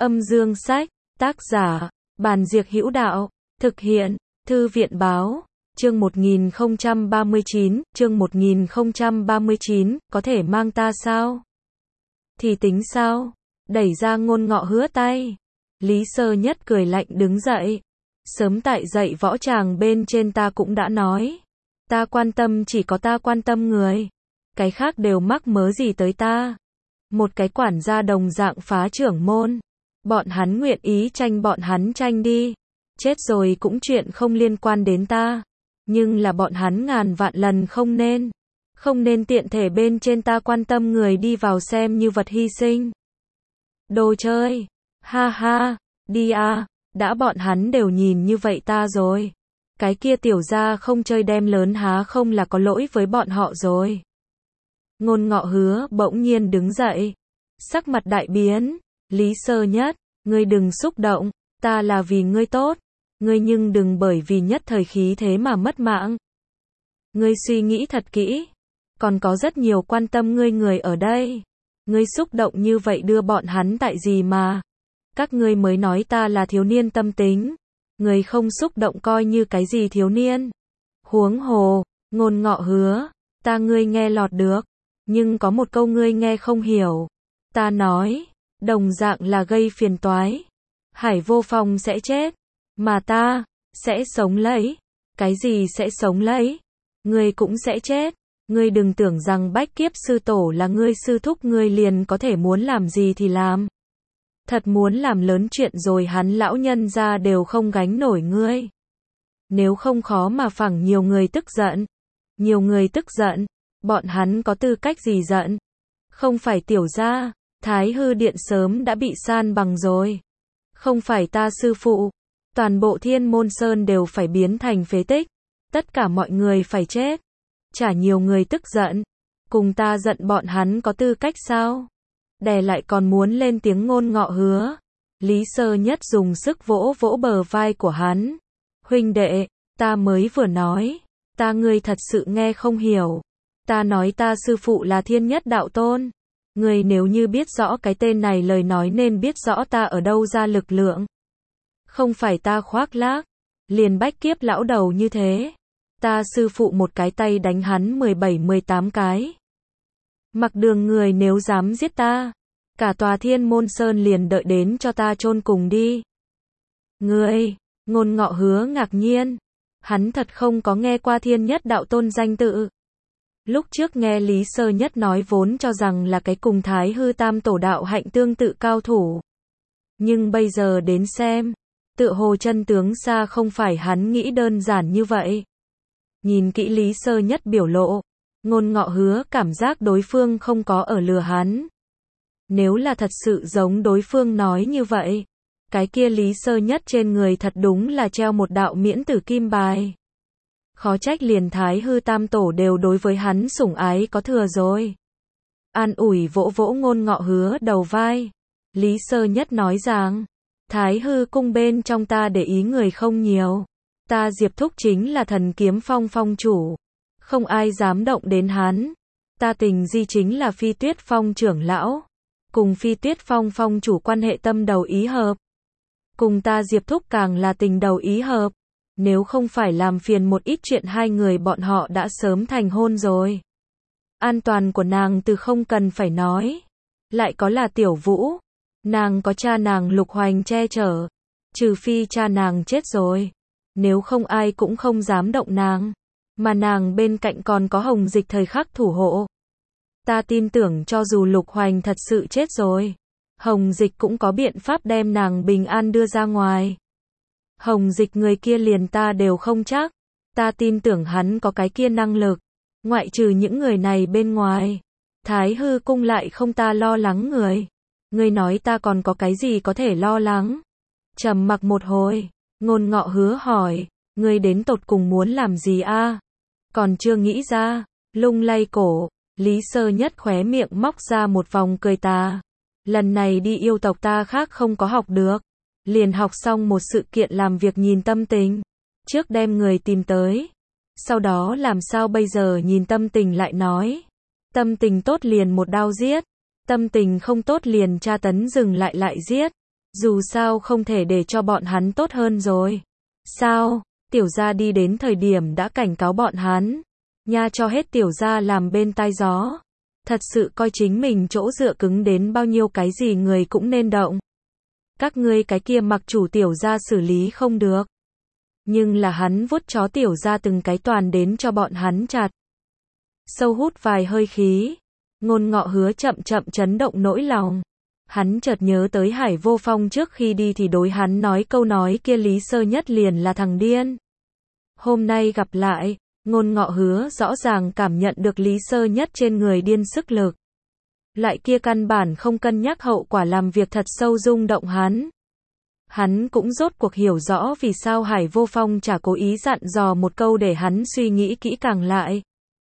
Âm dương sách, tác giả, Bàn Diệc Hữu Đạo, thực hiện, Thư viện Báo, chương 1039, có thể mang ta sao? Thì tính sao? Đẩy ra Ngôn Ngọ Hứa tay. Lý Sơ Nhất cười lạnh đứng dậy. Sớm tại dạy võ tràng bên trên ta cũng đã nói. Ta quan tâm chỉ có ta quan tâm người. Cái khác đều mắc mớ gì tới ta. Một cái quản gia đồng dạng phá trưởng môn. Bọn hắn nguyện ý tranh bọn hắn tranh đi. Chết rồi cũng chuyện không liên quan đến ta. Nhưng là bọn hắn ngàn vạn lần không nên. Không nên tiện thể bên trên ta quan tâm người đi vào xem như vật hy sinh. Đồ chơi. Ha ha. Đi à. Đã bọn hắn đều nhìn như vậy ta rồi. Cái kia tiểu gia không chơi đem lớn há không là có lỗi với bọn họ rồi. Ngôn Ngọ Hứa bỗng nhiên đứng dậy. Sắc mặt đại biến. Lý Sơ Nhất, ngươi đừng xúc động. Ta là vì ngươi tốt. Ngươi nhưng đừng bởi vì nhất thời khí thế mà mất mạng. Ngươi suy nghĩ thật kỹ. Còn có rất nhiều quan tâm ngươi người ở đây. Ngươi xúc động như vậy đưa bọn hắn tại gì mà. Các ngươi mới nói ta là thiếu niên tâm tính. Ngươi không xúc động coi như cái gì thiếu niên. Huống hồ, Ngôn Ngọ Hứa, ta ngươi nghe lọt được. Nhưng có một câu ngươi nghe không hiểu. Ta nói, đồng dạng là gây phiền toái. Hải Vô Phong sẽ chết. Mà ta, sẽ sống lấy. Cái gì sẽ sống lấy? Ngươi cũng sẽ chết. Ngươi đừng tưởng rằng Bách Kiếp sư tổ là ngươi sư thúc ngươi liền có thể muốn làm gì thì làm. Thật muốn làm lớn chuyện rồi hắn lão nhân ra đều không gánh nổi ngươi. Nếu không khó mà phẳng nhiều người tức giận. Nhiều người tức giận. Bọn hắn có tư cách gì giận? Không phải tiểu gia, Thái Hư Điện sớm đã bị san bằng rồi. Không phải ta sư phụ. Toàn bộ Thiên Môn Sơn đều phải biến thành phế tích. Tất cả mọi người phải chết. Chả nhiều người tức giận. Cùng ta giận bọn hắn có tư cách sao? Đè lại còn muốn lên tiếng Ngôn Ngọ Hứa. Lý Sơ Nhất dùng sức vỗ vỗ bờ vai của hắn. Huynh đệ, ta mới vừa nói. Ta ngươi thật sự nghe không hiểu. Ta nói ta sư phụ là Thiên Nhất Đạo Tôn. Ngươi nếu như biết rõ cái tên này lời nói nên biết rõ ta ở đâu ra lực lượng. Không phải ta khoác lác. Liền Bách Kiếp lão đầu như thế. Ta sư phụ một cái tay đánh hắn 17-18 cái. Mặc Đường người nếu dám giết ta. Cả tòa Thiên Môn Sơn liền đợi đến cho ta chôn cùng đi. Ngươi, Ngôn Ngọ Hứa ngạc nhiên. Hắn thật không có nghe qua Thiên Nhất Đạo Tôn danh tự. Lúc trước nghe Lý Sơ Nhất nói vốn cho rằng là cái cùng Thái Hư Tam Tổ đạo hạnh tương tự cao thủ. Nhưng bây giờ đến xem, tựa hồ chân tướng xa không phải hắn nghĩ đơn giản như vậy. Nhìn kỹ Lý Sơ Nhất biểu lộ, Ngôn Ngọ Hứa cảm giác đối phương không có ở lừa hắn. Nếu là thật sự giống đối phương nói như vậy, cái kia Lý Sơ Nhất trên người thật đúng là treo một đạo miễn tử kim bài. Khó trách liền Thái Hư Tam Tổ đều đối với hắn sủng ái có thừa rồi. An ủi vỗ vỗ Ngôn Ngọ Hứa đầu vai. Lý Sơ Nhất nói rằng, Thái Hư cung bên trong ta để ý người không nhiều. Ta Diệp Thúc chính là Thần Kiếm Phong phong chủ. Không ai dám động đến hắn. Ta Tình Di chính là Phi Tuyết Phong trưởng lão. Cùng Phi Tuyết Phong phong chủ quan hệ tâm đầu ý hợp. Cùng ta Diệp Thúc càng là tình đầu ý hợp. Nếu không phải làm phiền một ít chuyện hai người bọn họ đã sớm thành hôn rồi. An toàn của nàng từ không cần phải nói. Lại có là Tiểu Vũ. Nàng có cha nàng Lục Hoành che chở. Trừ phi cha nàng chết rồi. Nếu không ai cũng không dám động nàng. Mà nàng bên cạnh còn có Hồng Dịch thời khắc thủ hộ. Ta tin tưởng cho dù Lục Hoành thật sự chết rồi. Hồng Dịch cũng có biện pháp đem nàng bình an đưa ra ngoài. Hồng Dịch người kia liền ta đều không chắc. Ta tin tưởng hắn có cái kia năng lực. Ngoại trừ những người này bên ngoài. Thái Hư cung lại không ta lo lắng người. Ngươi nói ta còn có cái gì có thể lo lắng? Trầm mặc một hồi. Ngôn Ngọ Hứa hỏi. Ngươi đến tột cùng muốn làm gì a? Còn chưa nghĩ ra. Lung lay cổ. Lý Sơ Nhất khóe miệng móc ra một vòng cười tà. Lần này đi yêu tộc ta khác không có học được. Liền học xong một sự kiện làm việc nhìn tâm tình. Trước đem người tìm tới. Sau đó làm sao bây giờ nhìn tâm tình lại nói. Tâm tình tốt liền một đao giết. Tâm tình không tốt liền tra tấn dừng lại giết. Dù sao không thể để cho bọn hắn tốt hơn rồi. Sao? Tiểu gia đi đến thời điểm đã cảnh cáo bọn hắn. Nha cho hết tiểu gia làm bên tai gió. Thật sự coi chính mình chỗ dựa cứng đến bao nhiêu cái gì người cũng nên động. Các ngươi cái kia mặc chủ tiểu gia xử lý không được. Nhưng là hắn vuốt chó tiểu gia từng cái toàn đến cho bọn hắn chặt. Sâu hút vài hơi khí. Ngôn Ngọ Hứa chậm chậm chấn động nỗi lòng. Hắn chợt nhớ tới Hải Vô Phong trước khi đi thì đối hắn nói câu nói kia Lý Sơ Nhất liền là thằng điên. Hôm nay gặp lại, Ngôn Ngọ Hứa rõ ràng cảm nhận được Lý Sơ Nhất trên người điên sức lực. Lại kia căn bản không cân nhắc hậu quả làm việc thật sâu rung động hắn. Hắn cũng rốt cuộc hiểu rõ vì sao Hải Vô Phong chả cố ý dặn dò một câu để hắn suy nghĩ kỹ càng lại.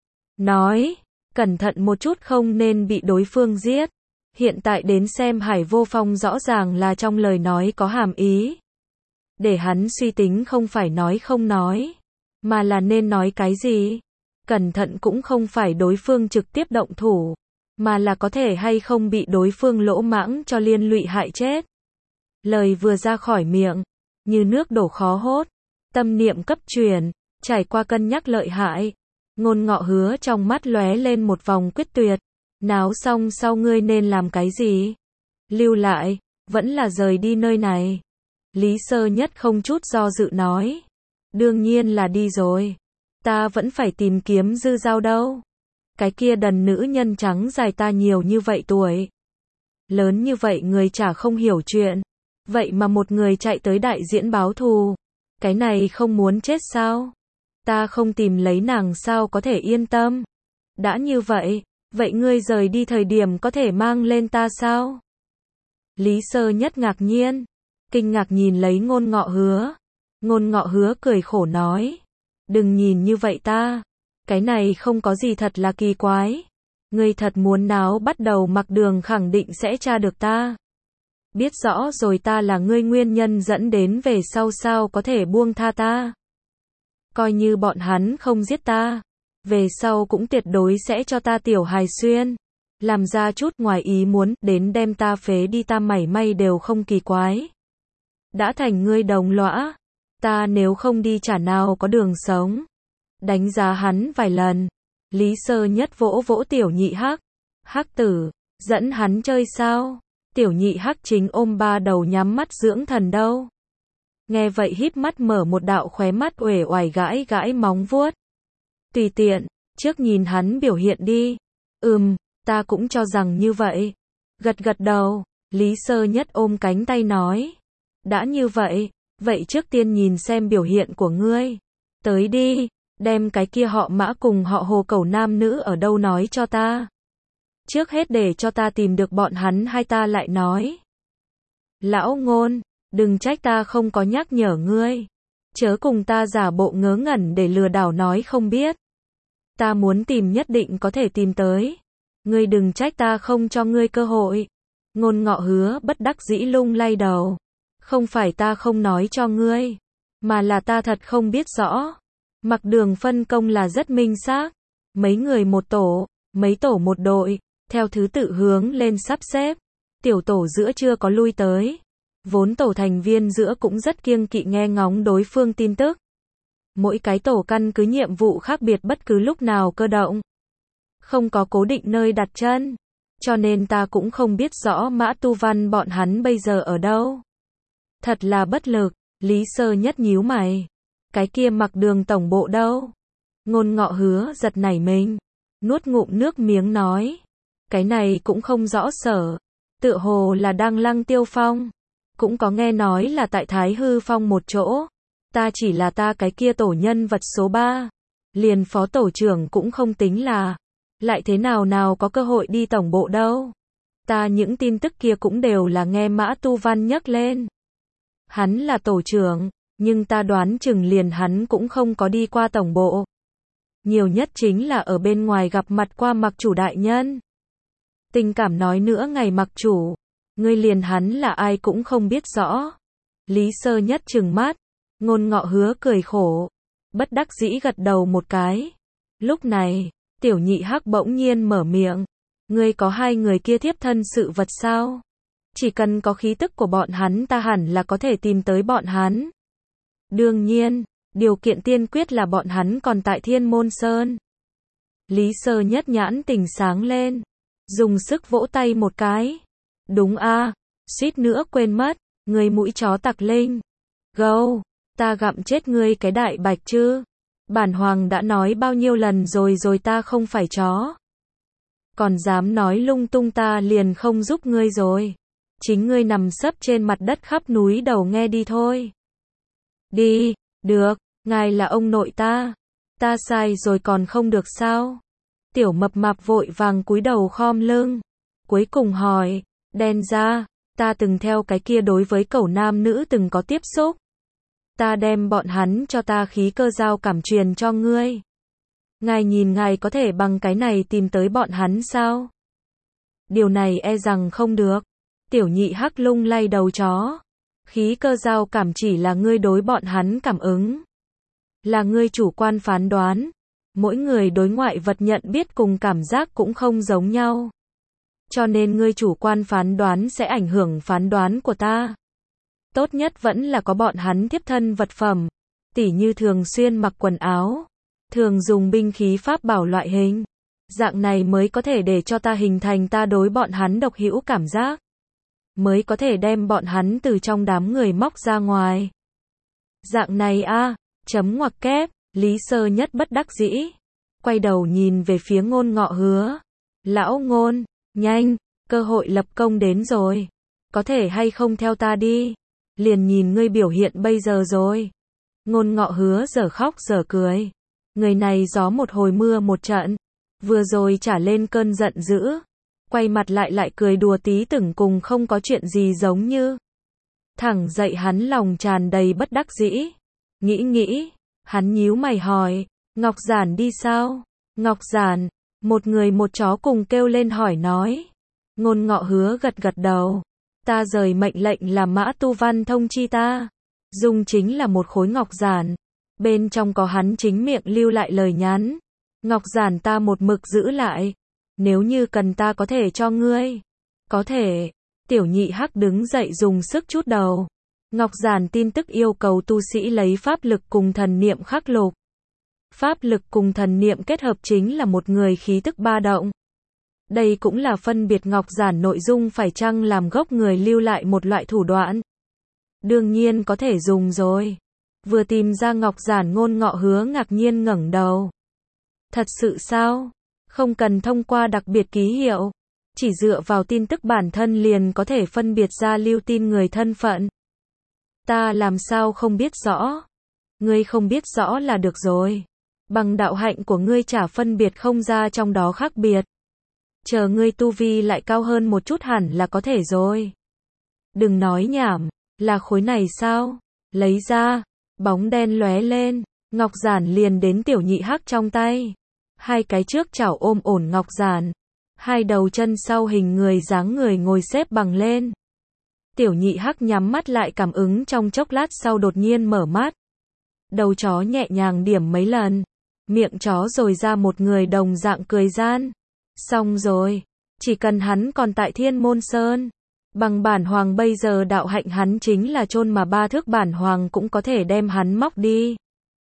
Nói, cẩn thận một chút không nên bị đối phương giết. Hiện tại đến xem Hải Vô Phong rõ ràng là trong lời nói có hàm ý. Để hắn suy tính không phải nói không nói, mà là nên nói cái gì. Cẩn thận cũng không phải đối phương trực tiếp động thủ, mà là có thể hay không bị đối phương lỗ mãng cho liên lụy hại chết. Lời vừa ra khỏi miệng, như nước đổ khó hốt, tâm niệm cấp truyền, trải qua cân nhắc lợi hại. Ngôn Ngọ Hứa trong mắt lóe lên một vòng quyết tuyệt. Náo xong sau ngươi nên làm cái gì? Lưu lại, vẫn là rời đi nơi này. Lý Sơ Nhất không chút do dự nói. Đương nhiên là đi rồi. Ta vẫn phải tìm kiếm Dư Giao đâu. Cái kia đần nữ nhân trắng dài ta nhiều như vậy tuổi. Lớn như vậy người chả không hiểu chuyện. Vậy mà một người chạy tới đại diễn báo thù. Cái này không muốn chết sao? Ta không tìm lấy nàng sao có thể yên tâm? Đã như vậy, vậy ngươi rời đi thời điểm có thể mang lên ta sao? Lý Sơ Nhất ngạc nhiên, kinh ngạc nhìn lấy Ngôn Ngọ Hứa. Ngôn Ngọ Hứa cười khổ nói. Đừng nhìn như vậy ta. Cái này không có gì thật là kỳ quái. Ngươi thật muốn náo bắt đầu Mặc Đường khẳng định sẽ tra được ta. Biết rõ rồi ta là ngươi nguyên nhân dẫn đến về sau sao có thể buông tha ta. Coi như bọn hắn không giết ta, về sau cũng tuyệt đối sẽ cho ta tiểu hài xuyên. Làm ra chút ngoài ý muốn, đến đem ta phế đi ta mảy may đều không kỳ quái. Đã thành ngươi đồng lõa, ta nếu không đi chả nào có đường sống. Đánh giá hắn vài lần, Lý Sơ Nhất vỗ vỗ Tiểu Nhị Hắc. Hắc tử, dẫn hắn chơi sao? Tiểu Nhị Hắc chính ôm ba đầu nhắm mắt dưỡng thần đâu. Nghe vậy híp mắt mở một đạo khóe mắt uể oải gãi gãi móng vuốt. Tùy tiện, trước nhìn hắn biểu hiện đi. Ta cũng cho rằng như vậy. Gật gật đầu, Lý Sơ Nhất ôm cánh tay nói. Đã như vậy, vậy trước tiên nhìn xem biểu hiện của ngươi. Tới đi, đem cái kia họ Mã cùng họ Hồ cẩu nam nữ ở đâu nói cho ta. Trước hết để cho ta tìm được bọn hắn hay ta lại nói. Lão Ngôn, đừng trách ta không có nhắc nhở ngươi. Chớ cùng ta giả bộ ngớ ngẩn để lừa đảo nói không biết. Ta muốn tìm nhất định có thể tìm tới. Ngươi đừng trách ta không cho ngươi cơ hội. Ngôn Ngọ Hứa bất đắc dĩ lung lay đầu. Không phải ta không nói cho ngươi, mà là ta thật không biết rõ. Mặc Đường phân công là rất minh xác. Mấy người một tổ, mấy tổ một đội, theo thứ tự hướng lên sắp xếp. Tiểu tổ giữa chưa có lui tới. Vốn tổ thành viên giữa cũng rất kiêng kỵ nghe ngóng đối phương tin tức. Mỗi cái tổ căn cứ nhiệm vụ khác biệt bất cứ lúc nào cơ động. Không có cố định nơi đặt chân. Cho nên ta cũng không biết rõ Mã Tu Văn bọn hắn bây giờ ở đâu. Thật là bất lực, Lý Sơ Nhất nhíu mày. Cái kia Mặc Đường tổng bộ đâu? Ngôn Ngọ Hứa giật nảy mình. Nuốt ngụm nước miếng nói. Cái này cũng không rõ sở. Tựa hồ là đang Lăng Tiêu Phong. Cũng có nghe nói là tại Thái Hư Phong một chỗ. Ta chỉ là ta cái kia tổ nhân vật số 3. Liền phó tổ trưởng cũng không tính là. Lại thế nào có cơ hội đi tổng bộ đâu. Ta những tin tức kia cũng đều là nghe Mã Tu Văn nhắc lên. Hắn là tổ trưởng, nhưng ta đoán chừng liền hắn cũng không có đi qua tổng bộ. Nhiều nhất chính là ở bên ngoài gặp mặt qua Mặc chủ đại nhân. Tình cảm nói nữa ngày Mặc chủ. Ngươi liền hắn là ai cũng không biết rõ. Lý Sơ Nhất trừng mắt. Ngôn Ngọ Hứa cười khổ. Bất đắc dĩ gật đầu một cái. Lúc này, Tiểu Nhị Hắc bỗng nhiên mở miệng. Ngươi có hai người kia thiếp thân sự vật sao? Chỉ cần có khí tức của bọn hắn ta hẳn là có thể tìm tới bọn hắn. Đương nhiên, điều kiện tiên quyết là bọn hắn còn tại Thiên Môn Sơn. Lý Sơ Nhất nhãn tình sáng lên, dùng sức vỗ tay một cái. Đúng a, suýt nữa quên mất, người mũi chó tặc linh. Gâu, ta gặm chết ngươi cái đại bạch chứ. Bản hoàng đã nói bao nhiêu lần rồi ta không phải chó. Còn dám nói lung tung ta liền không giúp ngươi rồi. Chính ngươi nằm sấp trên mặt đất khắp núi đầu nghe đi thôi. Đi, được, ngài là ông nội ta. Ta sai rồi còn không được sao? Tiểu mập mạp vội vàng cúi đầu khom lưng. Cuối cùng hỏi, đen ra, ta từng theo cái kia đối với cẩu nam nữ từng có tiếp xúc. Ta đem bọn hắn cho ta khí cơ giao cảm truyền cho ngươi. Ngài nhìn ngài có thể bằng cái này tìm tới bọn hắn sao? Điều này e rằng không được. Tiểu nhị hắc lung lay đầu chó. Khí cơ giao cảm chỉ là ngươi đối bọn hắn cảm ứng. Là ngươi chủ quan phán đoán. Mỗi người đối ngoại vật nhận biết cùng cảm giác cũng không giống nhau. Cho nên ngươi chủ quan phán đoán sẽ ảnh hưởng phán đoán của ta. Tốt nhất vẫn là có bọn hắn tiếp thân vật phẩm. Tỉ như thường xuyên mặc quần áo. Thường dùng binh khí pháp bảo loại hình. Dạng này mới có thể để cho ta hình thành ta đối bọn hắn độc hữu cảm giác. Mới có thể đem bọn hắn từ trong đám người móc ra ngoài. Dạng này a, chấm ngoặc kép, Lý Sơ Nhất bất đắc dĩ. Quay đầu nhìn về phía Ngôn Ngọ Hứa. Lão Ngôn, nhanh, cơ hội lập công đến rồi. Có thể hay không theo ta đi. Liền nhìn ngươi biểu hiện bây giờ rồi. Ngôn Ngọ Hứa dở khóc dở cười. Người này gió một hồi mưa một trận. Vừa rồi trả lên cơn giận dữ. Quay mặt lại cười đùa tí từng cùng không có chuyện gì giống như. Thẳng dậy hắn lòng tràn đầy bất đắc dĩ. Nghĩ, hắn nhíu mày hỏi, Ngọc Giản đi sao? Ngọc Giản, một người một chó cùng kêu lên hỏi nói. Ngôn Ngọ Hứa gật đầu. Ta rời mệnh lệnh là Mã Tu Văn thông chi ta. Dùng chính là một khối ngọc giản. Bên trong có hắn chính miệng lưu lại lời nhắn. Ngọc giản ta một mực giữ lại. Nếu như cần ta có thể cho ngươi. Có thể. Tiểu nhị hắc đứng dậy dùng sức chút đầu. Ngọc giản tin tức yêu cầu tu sĩ lấy pháp lực cùng thần niệm khắc lục. Pháp lực cùng thần niệm kết hợp chính là một người khí tức ba động. Đây cũng là phân biệt ngọc giản nội dung phải chăng làm gốc người lưu lại một loại thủ đoạn. Đương nhiên có thể dùng rồi. Vừa tìm ra ngọc giản Ngôn Ngọ Hứa ngạc nhiên ngẩng đầu. Thật sự sao? Không cần thông qua đặc biệt ký hiệu. Chỉ dựa vào tin tức bản thân liền có thể phân biệt ra lưu tin người thân phận. Ta làm sao không biết rõ? Ngươi không biết rõ là được rồi. Bằng đạo hạnh của ngươi chả phân biệt không ra trong đó khác biệt. Chờ ngươi tu vi lại cao hơn một chút hẳn là có thể rồi. Đừng nói nhảm, là khối này sao? Lấy ra, bóng đen lóe lên, ngọc giản liền đến tiểu nhị hắc trong tay. Hai cái trước chảo ôm ổn ngọc giản, hai đầu chân sau hình người dáng người ngồi xếp bằng lên. Tiểu nhị hắc nhắm mắt lại cảm ứng trong chốc lát sau đột nhiên mở mắt. Đầu chó nhẹ nhàng điểm mấy lần, miệng chó rồi ra một người đồng dạng cười gian. Xong rồi, chỉ cần hắn còn tại Thiên Môn Sơn, bằng bản hoàng bây giờ đạo hạnh hắn chính là chôn mà ba thước bản hoàng cũng có thể đem hắn móc đi.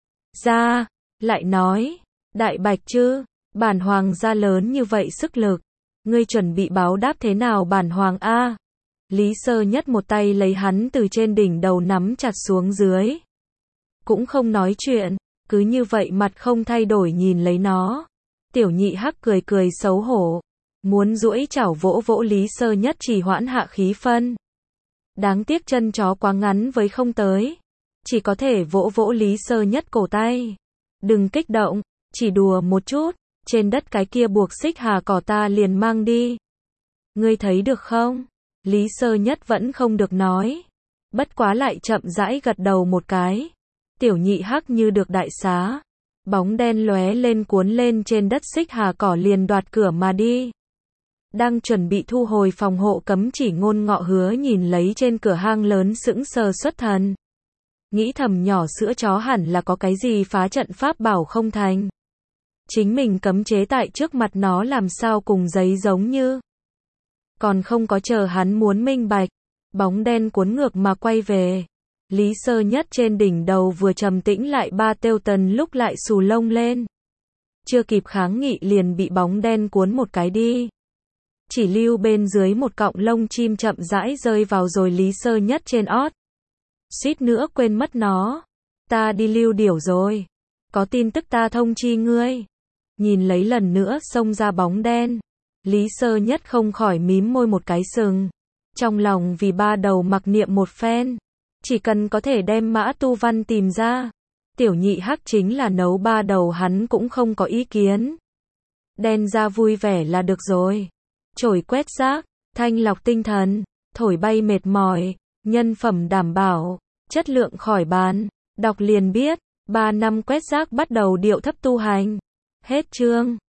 Ra, lại nói, đại bạch chứ, bản hoàng ra lớn như vậy sức lực, ngươi chuẩn bị báo đáp thế nào bản hoàng a? Lý Sơ Nhất một tay lấy hắn từ trên đỉnh đầu nắm chặt xuống dưới. Cũng không nói chuyện, cứ như vậy mặt không thay đổi nhìn lấy nó. Tiểu nhị hắc cười xấu hổ, muốn duỗi chảo vỗ vỗ Lý Sơ Nhất chỉ hoãn hạ khí phân. Đáng tiếc chân chó quá ngắn với không tới, chỉ có thể vỗ vỗ Lý Sơ Nhất cổ tay. Đừng kích động, chỉ đùa một chút, trên đất cái kia buộc xích hà cỏ ta liền mang đi. Ngươi thấy được không? Lý Sơ Nhất vẫn không được nói, bất quá lại chậm rãi gật đầu một cái. Tiểu nhị hắc như được đại xá. Bóng đen lóe lên cuốn lên trên đất xích hà cỏ liền đoạt cửa mà đi. Đang chuẩn bị thu hồi phòng hộ cấm chỉ Ngôn Ngọ Hứa nhìn lấy trên cửa hang lớn sững sờ xuất thần. Nghĩ thầm nhỏ sữa chó hẳn là có cái gì phá trận pháp bảo không thành. Chính mình cấm chế tại trước mặt nó làm sao cùng giấy giống như. Còn không có chờ hắn muốn minh bạch, bóng đen cuốn ngược mà quay về. Lý Sơ Nhất trên đỉnh đầu vừa trầm tĩnh lại ba Tiêu Tần lúc lại xù lông lên. Chưa kịp kháng nghị liền bị bóng đen cuốn một cái đi. Chỉ lưu bên dưới một cọng lông chim chậm rãi rơi vào rồi Lý Sơ Nhất trên ót. Suýt nữa quên mất nó. Ta đi lưu điểu rồi. Có tin tức ta thông chi ngươi. Nhìn lấy lần nữa xông ra bóng đen. Lý Sơ Nhất không khỏi mím môi một cái sừng. Trong lòng vì ba đầu mặc niệm một phen. Chỉ cần có thể đem Mã Tu Văn tìm ra. Tiểu nhị hắc chính là nấu ba đầu hắn cũng không có ý kiến. Đen ra vui vẻ là được rồi. Chổi quét rác, thanh lọc tinh thần, thổi bay mệt mỏi, nhân phẩm đảm bảo, chất lượng khỏi bàn. Đọc liền biết, 3 năm quét rác bắt đầu điệu thấp tu hành. Hết chương.